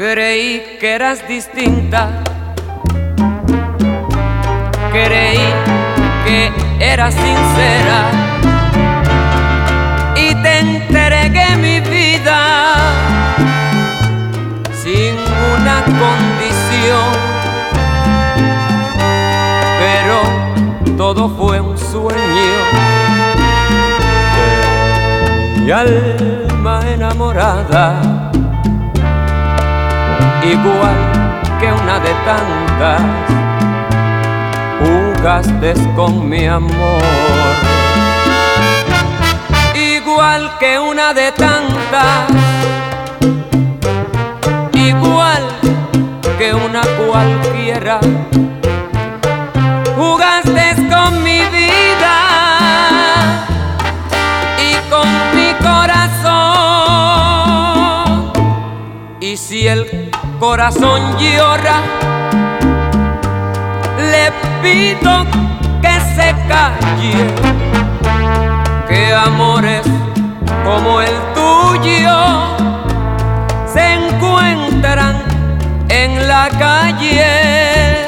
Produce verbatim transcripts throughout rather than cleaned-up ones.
Creí que eras distinta, creí que eras sincera y te entregué mi vida sin una condición, pero todo fue un sueño de mi alma enamorada, igual que una de tantas, jugaste con mi amor. Igual que una de tantas, igual que una cualquiera, jugaste con mi vida y con mi corazón. Y si el corazón llora, le pido que se calle, que amores como el tuyo se encuentran en la calle.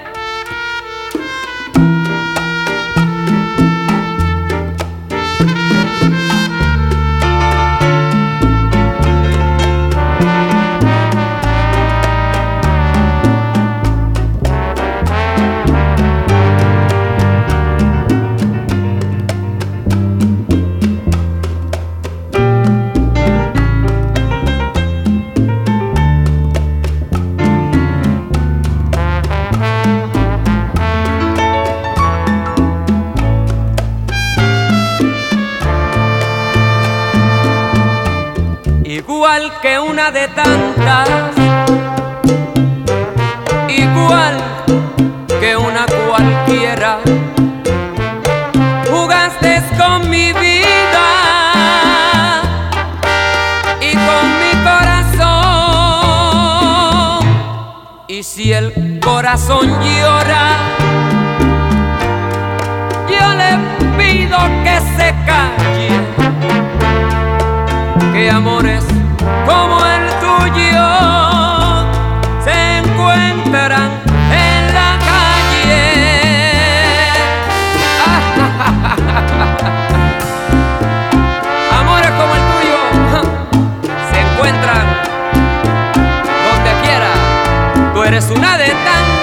Igual que una de tantas, igual que una cualquiera, jugaste con mi vida y con mi corazón. Y si el corazón llora, yo le pido que se calle, que amores como el tuyo se encuentran en la calle. Amores como el tuyo se encuentran donde quiera. Tú eres una de tantas.